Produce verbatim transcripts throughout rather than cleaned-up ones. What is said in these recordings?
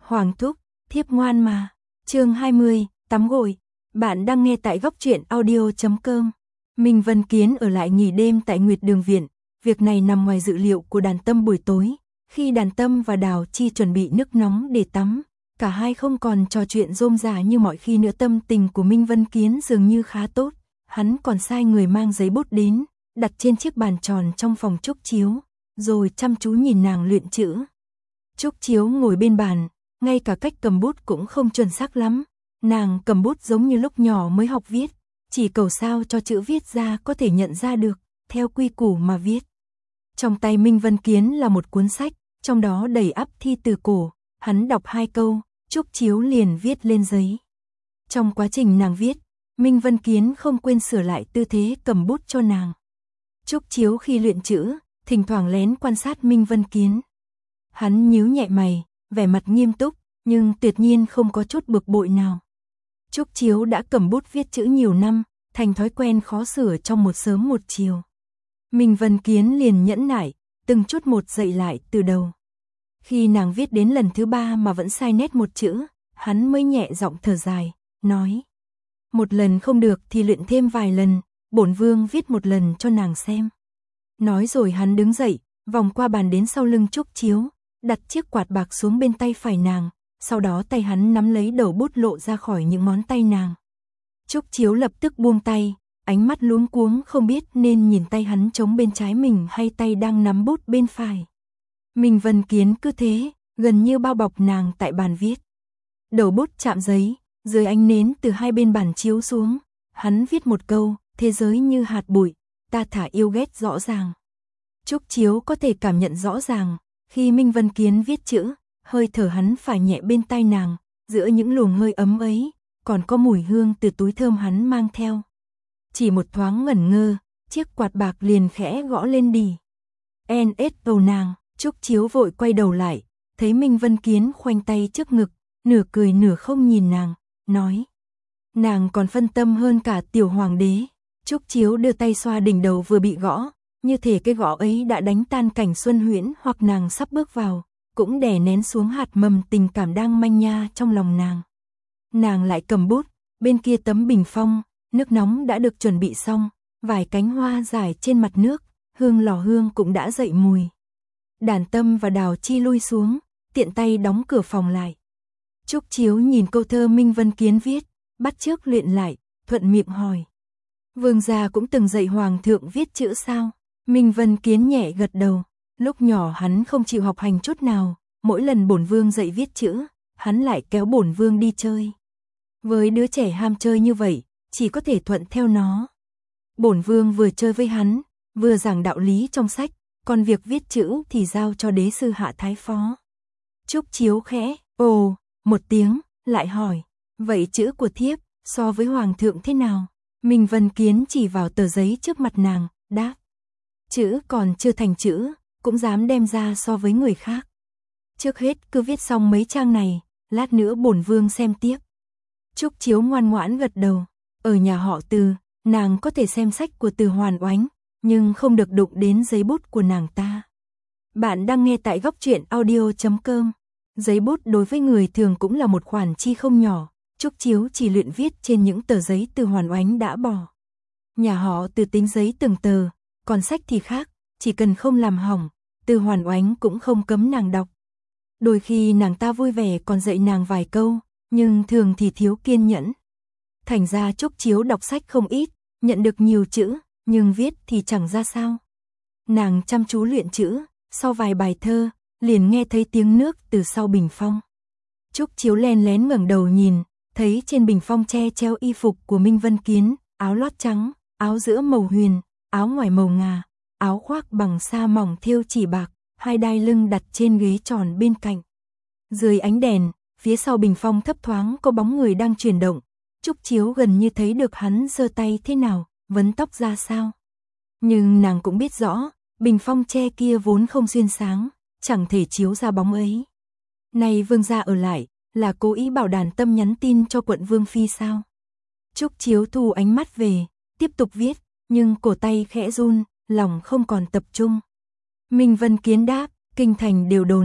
Hoàng thúc, thiếp ngoan mà. Chương hai mươi, tắm gội. Bạn đang nghe tại góc truyện audio chấm com. Minh Vân Kiến ở lại nghỉ đêm tại Nguyệt Đường viện. Việc này nằm ngoài dự liệu của Đàn Tâm buổi tối. Khi Đàn Tâm và Đào Chi chuẩn bị nước nóng để tắm, cả hai không còn trò chuyện rôm rả như mọi khi nữa. Tâm tình của Minh Vân Kiến dường như khá tốt. Hắn còn sai người mang giấy bút đến, đặt trên chiếc bàn tròn trong phòng Trúc Chiếu, rồi chăm chú nhìn nàng luyện chữ. Trúc Chiếu ngồi bên bàn, ngay cả cách cầm bút cũng không chuẩn xác lắm. Nàng cầm bút giống như lúc nhỏ mới học viết, chỉ cầu sao cho chữ viết ra có thể nhận ra được, theo quy củ mà viết. Trong tay Minh Vân Kiến là một cuốn sách, trong đó đầy ắp thi từ cổ. Hắn đọc hai câu, Trúc Chiếu liền viết lên giấy. Trong quá trình nàng viết, Minh Vân Kiến không quên sửa lại tư thế cầm bút cho nàng. Trúc Chiếu khi luyện chữ, thỉnh thoảng lén quan sát Minh Vân Kiến. Hắn nhíu nhẹ mày, vẻ mặt nghiêm túc, nhưng tuyệt nhiên không có chút bực bội nào. Trúc Chiếu đã cầm bút viết chữ nhiều năm, thành thói quen khó sửa trong một sớm một chiều. Minh Vân Kiến liền nhẫn nại, từng chút một dạy lại từ đầu. Khi nàng viết đến lần thứ ba mà vẫn sai nét một chữ, hắn mới nhẹ giọng thở dài, nói: một lần không được thì luyện thêm vài lần, bổn vương viết một lần cho nàng xem. Nói rồi hắn đứng dậy, vòng qua bàn đến sau lưng Trúc Chiếu, đặt chiếc quạt bạc xuống bên tay phải nàng, sau đó tay hắn nắm lấy đầu bút lộ ra khỏi những ngón tay nàng. Trúc Chiếu lập tức buông tay, ánh mắt luống cuống không biết nên nhìn tay hắn trống bên trái mình hay tay đang nắm bút bên phải. Minh Vân Kiến cứ thế, gần như bao bọc nàng tại bàn viết. Đầu bút chạm giấy, dưới ánh nến từ hai bên bàn chiếu xuống, hắn viết một câu: thế giới như hạt bụi, ta thả yêu ghét rõ ràng. Trúc Chiếu có thể cảm nhận rõ ràng, khi Minh Vân Kiến viết chữ, hơi thở hắn phải nhẹ bên tai nàng, giữa những luồng hơi ấm ấy, còn có mùi hương từ túi thơm hắn mang theo. Chỉ một thoáng ngẩn ngơ, chiếc quạt bạc liền khẽ gõ lên đì. En ết đầu nàng, Trúc Chiếu vội quay đầu lại, thấy Minh Vân Kiến khoanh tay trước ngực, nửa cười nửa không nhìn nàng, nói: nàng còn phân tâm hơn cả tiểu hoàng đế. Trúc Chiếu đưa tay xoa đỉnh đầu vừa bị gõ, như thể cái gõ ấy đã đánh tan cảnh xuân huyễn hoặc nàng sắp bước vào, cũng đè nén xuống hạt mầm tình cảm đang manh nha trong lòng nàng. Nàng lại cầm bút, bên kia tấm bình phong, nước nóng đã được chuẩn bị xong, vài cánh hoa rải trên mặt nước, hương lò hương cũng đã dậy mùi. Đàn Tâm và Đào Chi lui xuống, tiện tay đóng cửa phòng lại. Trúc Chiếu nhìn câu thơ Minh Vân Kiến viết, bắt chước luyện lại, thuận miệng hỏi: vương gia cũng từng dạy hoàng thượng viết chữ sao? Minh Vân Kiến nhẹ gật đầu. Lúc nhỏ hắn không chịu học hành chút nào, mỗi lần bổn vương dạy viết chữ, hắn lại kéo bổn vương đi chơi. Với đứa trẻ ham chơi như vậy, chỉ có thể thuận theo nó. Bổn vương vừa chơi với hắn, vừa giảng đạo lý trong sách, còn việc viết chữ thì giao cho đế sư Hạ Thái Phó. Trúc Chiếu khẽ ồ một tiếng, lại hỏi: vậy chữ của thiếp so với hoàng thượng thế nào? Minh Vân Kiến chỉ vào tờ giấy trước mặt nàng, đáp: chữ còn chưa thành chữ, cũng dám đem ra so với người khác. Trước hết cứ viết xong mấy trang này, lát nữa bổn vương xem tiếp. Trúc Chiếu ngoan ngoãn gật đầu. Ở nhà họ Từ, nàng có thể xem sách của Từ Hoàn Oánh, nhưng không được đụng đến giấy bút của nàng ta. Bạn đang nghe tại góc truyện audio chấm com. Giấy bút đối với người thường cũng là một khoản chi không nhỏ. Trúc Chiếu chỉ luyện viết trên những tờ giấy Từ Hoàn Oánh đã bỏ. Nhà họ Từ tính giấy từng tờ, còn sách thì khác, chỉ cần không làm hỏng, Từ Hoàn Oánh cũng không cấm nàng đọc. Đôi khi nàng ta vui vẻ còn dạy nàng vài câu, nhưng thường thì thiếu kiên nhẫn. Thành ra Trúc Chiếu đọc sách không ít, nhận được nhiều chữ, nhưng viết thì chẳng ra sao. Nàng chăm chú luyện chữ, sau vài bài thơ, liền nghe thấy tiếng nước từ sau bình phong. Trúc Chiếu len lén ngẩng đầu nhìn, thấy trên bình phong che treo y phục của Minh Vân Kiến, áo lót trắng, áo giữa màu huyền, áo ngoài màu ngà, áo khoác bằng sa mỏng thêu chỉ bạc, hai đai lưng đặt trên ghế tròn bên cạnh. Dưới ánh đèn, phía sau bình phong thấp thoáng có bóng người đang chuyển động. Trúc Chiếu gần như thấy được hắn giơ tay thế nào, vấn tóc ra sao. Nhưng nàng cũng biết rõ, bình phong tre kia vốn không xuyên sáng, chẳng thể chiếu ra bóng ấy. Này vương gia ở lại, là cố ý bảo Đàn Tâm nhắn tin cho quận vương phi sao? Trúc Chiếu thu ánh mắt về, tiếp tục viết, nhưng cổ tay khẽ run, lòng không còn tập trung. Minh Vân Kiến đáp: kinh thành đều đồn,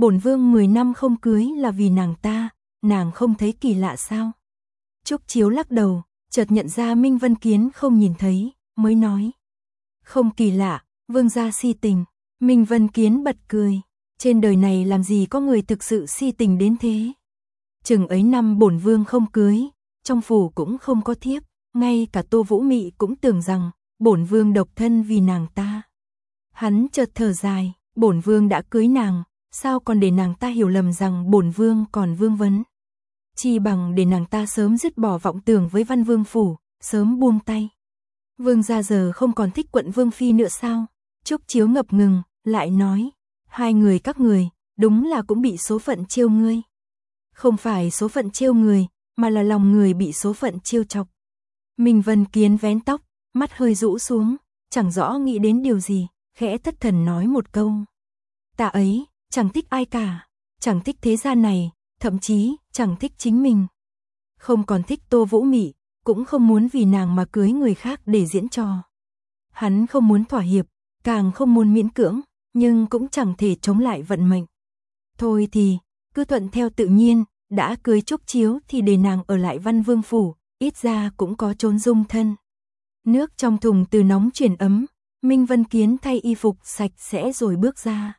bổn vương mười năm không cưới là vì nàng ta, nàng không thấy kỳ lạ sao? Trúc Chiếu lắc đầu, chợt nhận ra Minh Vân Kiến không nhìn thấy, mới nói. Không kỳ lạ, vương gia si tình. Minh Vân Kiến bật cười, trên đời này làm gì có người thực sự si tình đến thế. Chừng ấy năm bổn vương không cưới, trong phủ cũng không có thiếp, ngay cả Tô Vũ Mị cũng tưởng rằng bổn vương độc thân vì nàng ta. Hắn chợt thở dài, bổn vương đã cưới nàng, sao còn để nàng ta hiểu lầm rằng bổn vương còn vương vấn. Chi bằng để nàng ta sớm dứt bỏ vọng tưởng với Văn Vương phủ, sớm buông tay. Vương gia giờ không còn thích quận vương phi nữa sao? Trúc Chiếu ngập ngừng, lại nói, hai người các người, đúng là cũng bị số phận trêu ngươi. Không phải số phận trêu người, mà là lòng người bị số phận trêu chọc. Minh Vân Kiến vén tóc, mắt hơi rũ xuống, chẳng rõ nghĩ đến điều gì, khẽ thất thần nói một câu. Ta ấy, chẳng thích ai cả, chẳng thích thế gian này, thậm chí chẳng thích chính mình. Không còn thích Tô Vũ Mị, cũng không muốn vì nàng mà cưới người khác để diễn trò. Hắn không muốn thỏa hiệp, càng không muốn miễn cưỡng, nhưng cũng chẳng thể chống lại vận mệnh. Thôi thì, cứ thuận theo tự nhiên, đã cưới Trúc Chiếu thì để nàng ở lại Văn Vương phủ, ít ra cũng có chốn dung thân. Nước trong thùng từ nóng chuyển ấm, Minh Vân Kiến thay y phục sạch sẽ rồi bước ra.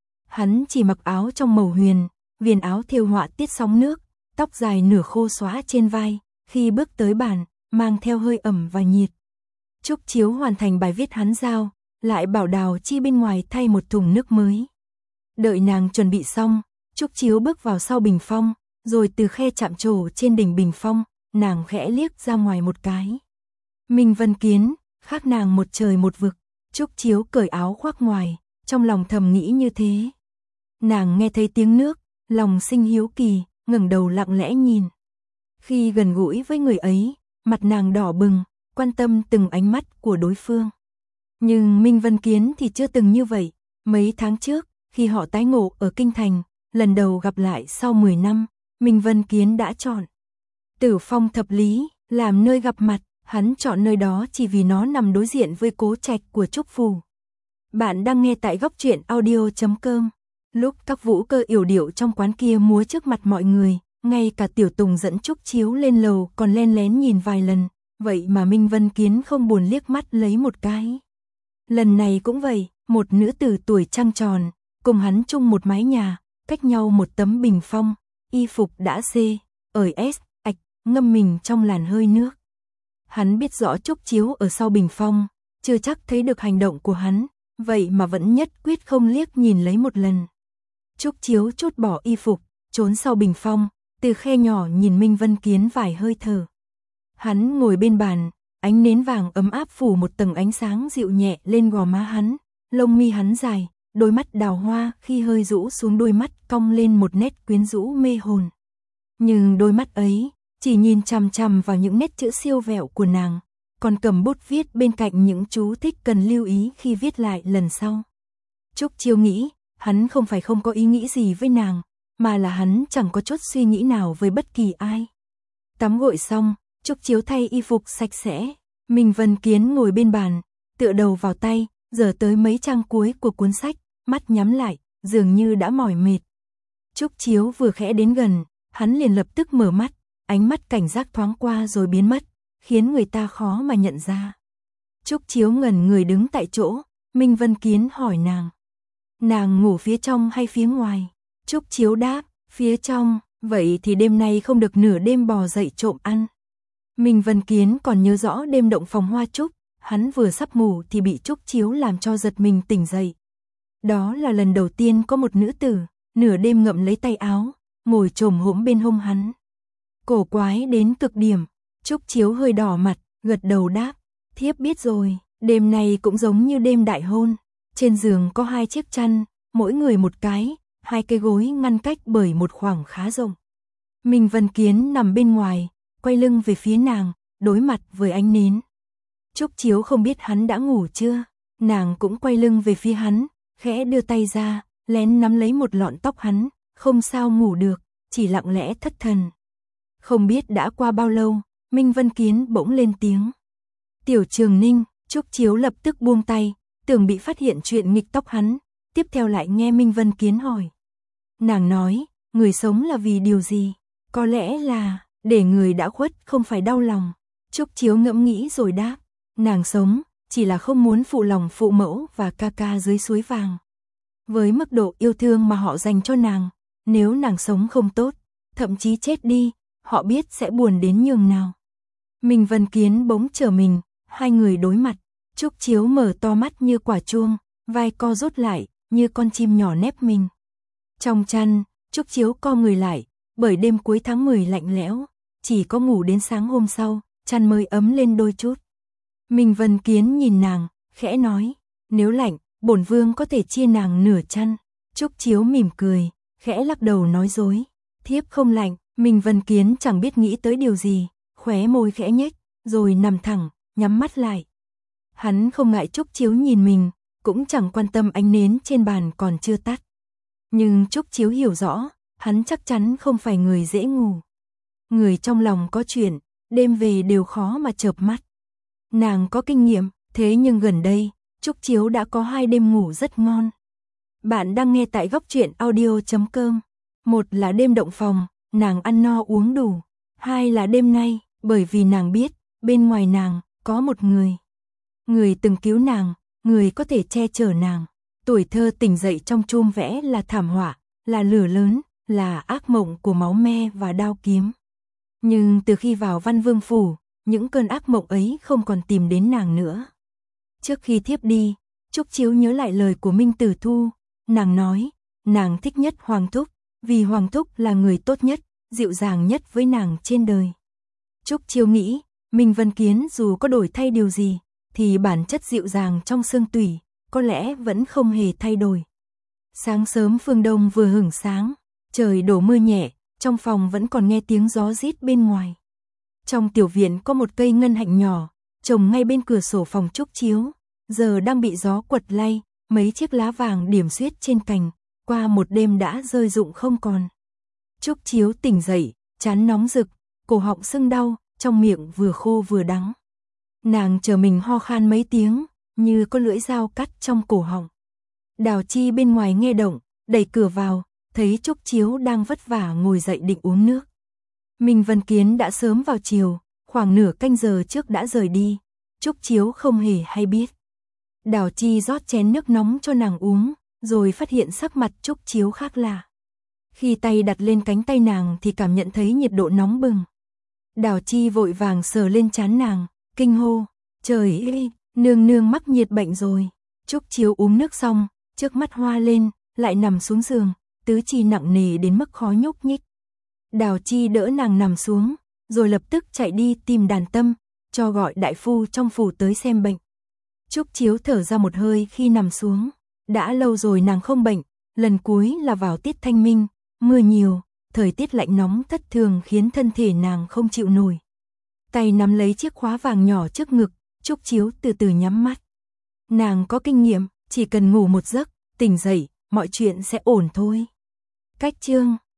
Hắn chỉ mặc áo trong màu huyền, viền áo thêu họa tiết sóng nước, tóc dài nửa khô xóa trên vai, khi bước tới bàn, mang theo hơi ẩm và nhiệt. Trúc Chiếu hoàn thành bài viết hắn giao, lại bảo Đào Chi bên ngoài thay một thùng nước mới. Đợi nàng chuẩn bị xong, Trúc Chiếu bước vào sau bình phong, rồi từ khe chạm trổ trên đỉnh bình phong, nàng khẽ liếc ra ngoài một cái. Minh Vân Kiến, khác nàng một trời một vực. Trúc Chiếu cởi áo khoác ngoài, trong lòng thầm nghĩ như thế. Nàng nghe thấy tiếng nước, lòng sinh hiếu kỳ, ngẩng đầu lặng lẽ nhìn. Khi gần gũi với người ấy, mặt nàng đỏ bừng, quan tâm từng ánh mắt của đối phương. Nhưng Minh Vân Kiến thì chưa từng như vậy. Mấy tháng trước, khi họ tái ngộ ở Kinh Thành, lần đầu gặp lại sau mười năm, Minh Vân Kiến đã chọn Tử Phong Thập Lý làm nơi gặp mặt. Hắn chọn nơi đó chỉ vì nó nằm đối diện với cố trạch của Trúc Phủ. Bạn đang nghe tại góc truyện audio chấm com. Lúc các vũ cơ yểu điệu trong quán kia múa trước mặt mọi người, ngay cả Tiểu Tùng dẫn Trúc Chiếu lên lầu còn len lén nhìn vài lần, vậy mà Minh Vân Kiến không buồn liếc mắt lấy một cái. Lần này cũng vậy, một nữ tử tuổi trăng tròn, cùng hắn chung một mái nhà, cách nhau một tấm bình phong, y phục đã xê, ởi ét, ạch, ngâm mình trong làn hơi nước. Hắn biết rõ Trúc Chiếu ở sau bình phong, chưa chắc thấy được hành động của hắn, vậy mà vẫn nhất quyết không liếc nhìn lấy một lần. Trúc Chiếu trút bỏ y phục, trốn sau bình phong, từ khe nhỏ nhìn Minh Vân Kiến vài hơi thở. Hắn ngồi bên bàn, ánh nến vàng ấm áp phủ một tầng ánh sáng dịu nhẹ lên gò má hắn, lông mi hắn dài, đôi mắt đào hoa khi hơi rũ xuống đôi mắt cong lên một nét quyến rũ mê hồn. Nhưng đôi mắt ấy, chỉ nhìn chằm chằm vào những nét chữ siêu vẹo của nàng, còn cầm bút viết bên cạnh những chú thích cần lưu ý khi viết lại lần sau. Trúc Chiếu nghĩ, hắn không phải không có ý nghĩ gì với nàng, mà là hắn chẳng có chút suy nghĩ nào với bất kỳ ai. Tắm gội xong, Trúc Chiếu thay y phục sạch sẽ, Minh Vân Kiến ngồi bên bàn, tựa đầu vào tay, giờ tới mấy trang cuối của cuốn sách, mắt nhắm lại, dường như đã mỏi mệt. Trúc Chiếu vừa khẽ đến gần, hắn liền lập tức mở mắt, ánh mắt cảnh giác thoáng qua rồi biến mất, khiến người ta khó mà nhận ra. Trúc Chiếu ngẩn người đứng tại chỗ, Minh Vân Kiến hỏi nàng. Nàng ngủ phía trong hay phía ngoài? Trúc Chiếu đáp, phía trong, vậy thì đêm nay không được nửa đêm bò dậy trộm ăn. Minh Vân Kiến còn nhớ rõ đêm động phòng hoa trúc, hắn vừa sắp ngủ thì bị Trúc Chiếu làm cho giật mình tỉnh dậy. Đó là lần đầu tiên có một nữ tử, nửa đêm ngậm lấy tay áo, ngồi chồm hổm bên hông hắn. Cổ quái đến cực điểm, Trúc Chiếu hơi đỏ mặt, gật đầu đáp, thiếp biết rồi, đêm này cũng giống như đêm đại hôn. Trên giường có hai chiếc chăn, mỗi người một cái, hai cái gối ngăn cách bởi một khoảng khá rộng. Minh Vân Kiến nằm bên ngoài, quay lưng về phía nàng, đối mặt với ánh nến. Trúc Chiếu không biết hắn đã ngủ chưa, nàng cũng quay lưng về phía hắn, khẽ đưa tay ra, lén nắm lấy một lọn tóc hắn, không sao ngủ được, chỉ lặng lẽ thất thần. Không biết đã qua bao lâu, Minh Vân Kiến bỗng lên tiếng. Tiểu Trường Ninh. Trúc Chiếu lập tức buông tay, tưởng bị phát hiện chuyện nghịch tóc hắn, tiếp theo lại nghe Minh Vân Kiến hỏi. Nàng nói, người sống là vì điều gì? Có lẽ là để người đã khuất không phải đau lòng. Trúc Chiếu ngẫm nghĩ rồi đáp, nàng sống chỉ là không muốn phụ lòng phụ mẫu và ca ca dưới suối vàng. Với mức độ yêu thương mà họ dành cho nàng, nếu nàng sống không tốt, thậm chí chết đi, họ biết sẽ buồn đến nhường nào. Minh Vân Kiến bỗng trở mình, hai người đối mặt. Trúc Chiếu mở to mắt như quả chuông, vai co rút lại, như con chim nhỏ nép mình. Trong chăn, Trúc Chiếu co người lại, bởi đêm cuối tháng mười lạnh lẽo, chỉ có ngủ đến sáng hôm sau, chăn mới ấm lên đôi chút. Minh Vân Kiến nhìn nàng, khẽ nói, nếu lạnh, bổn vương có thể chia nàng nửa chăn. Trúc Chiếu mỉm cười, khẽ lắc đầu nói dối, thiếp không lạnh. Minh Vân Kiến chẳng biết nghĩ tới điều gì, khóe môi khẽ nhếch, rồi nằm thẳng, nhắm mắt lại. Hắn không ngại Trúc Chiếu nhìn mình, cũng chẳng quan tâm ánh nến trên bàn còn chưa tắt. Nhưng Trúc Chiếu hiểu rõ, hắn chắc chắn không phải người dễ ngủ. Người trong lòng có chuyện, đêm về đều khó mà chợp mắt. Nàng có kinh nghiệm, thế nhưng gần đây, Trúc Chiếu đã có hai đêm ngủ rất ngon. Bạn đang nghe tại góc truyện audio chấm com. Một là đêm động phòng, nàng ăn no uống đủ. Hai là đêm nay, bởi vì nàng biết, bên ngoài nàng, có một người. Người từng cứu nàng, người có thể che chở nàng. Tuổi thơ tỉnh dậy trong chum vẽ là thảm họa, là lửa lớn, là ác mộng của máu me và đao kiếm. Nhưng từ khi vào Văn Vương Phủ, những cơn ác mộng ấy không còn tìm đến nàng nữa. Trước khi thiếp đi, Trúc Chiếu nhớ lại lời của Minh Tử Thu. Nàng nói, nàng thích nhất Hoàng Thúc, vì Hoàng Thúc là người tốt nhất, dịu dàng nhất với nàng trên đời. Trúc Chiếu nghĩ, Minh Vân Kiến dù có đổi thay điều gì, thì bản chất dịu dàng trong xương tủy, có lẽ vẫn không hề thay đổi. Sáng sớm phương đông vừa hửng sáng, trời đổ mưa nhẹ, trong phòng vẫn còn nghe tiếng gió rít bên ngoài. Trong tiểu viện có một cây ngân hạnh nhỏ, trồng ngay bên cửa sổ phòng Trúc Chiếu, giờ đang bị gió quật lay, mấy chiếc lá vàng điểm xuyết trên cành, qua một đêm đã rơi rụng không còn. Trúc Chiếu tỉnh dậy, trán nóng rực, cổ họng sưng đau, trong miệng vừa khô vừa đắng. Nàng chờ mình ho khan mấy tiếng, như có lưỡi dao cắt trong cổ họng. Đào Chi bên ngoài nghe động, đẩy cửa vào, thấy Trúc Chiếu đang vất vả ngồi dậy định uống nước. Minh Vân Kiến đã sớm vào chiều, khoảng nửa canh giờ trước đã rời đi, Trúc Chiếu không hề hay biết. Đào Chi rót chén nước nóng cho nàng uống, rồi phát hiện sắc mặt Trúc Chiếu khác lạ. Khi tay đặt lên cánh tay nàng thì cảm nhận thấy nhiệt độ nóng bừng. Đào Chi vội vàng sờ lên trán nàng, kinh hô, trời ơi, nương nương mắc nhiệt bệnh rồi. Trúc Chiếu uống nước xong, trước mắt hoa lên, lại nằm xuống giường, tứ chi nặng nề đến mức khó nhúc nhích. Đào Chi đỡ nàng nằm xuống, rồi lập tức chạy đi tìm Đàn Tâm, cho gọi đại phu trong phủ tới xem bệnh. Trúc Chiếu thở ra một hơi khi nằm xuống, đã lâu rồi nàng không bệnh, lần cuối là vào tiết thanh minh, mưa nhiều, thời tiết lạnh nóng thất thường khiến thân thể nàng không chịu nổi. Tay nắm lấy chiếc khóa vàng nhỏ trước ngực, Trúc Chiếu từ từ nhắm mắt. Nàng có kinh nghiệm, chỉ cần ngủ một giấc, tỉnh dậy, mọi chuyện sẽ ổn thôi. Cách chương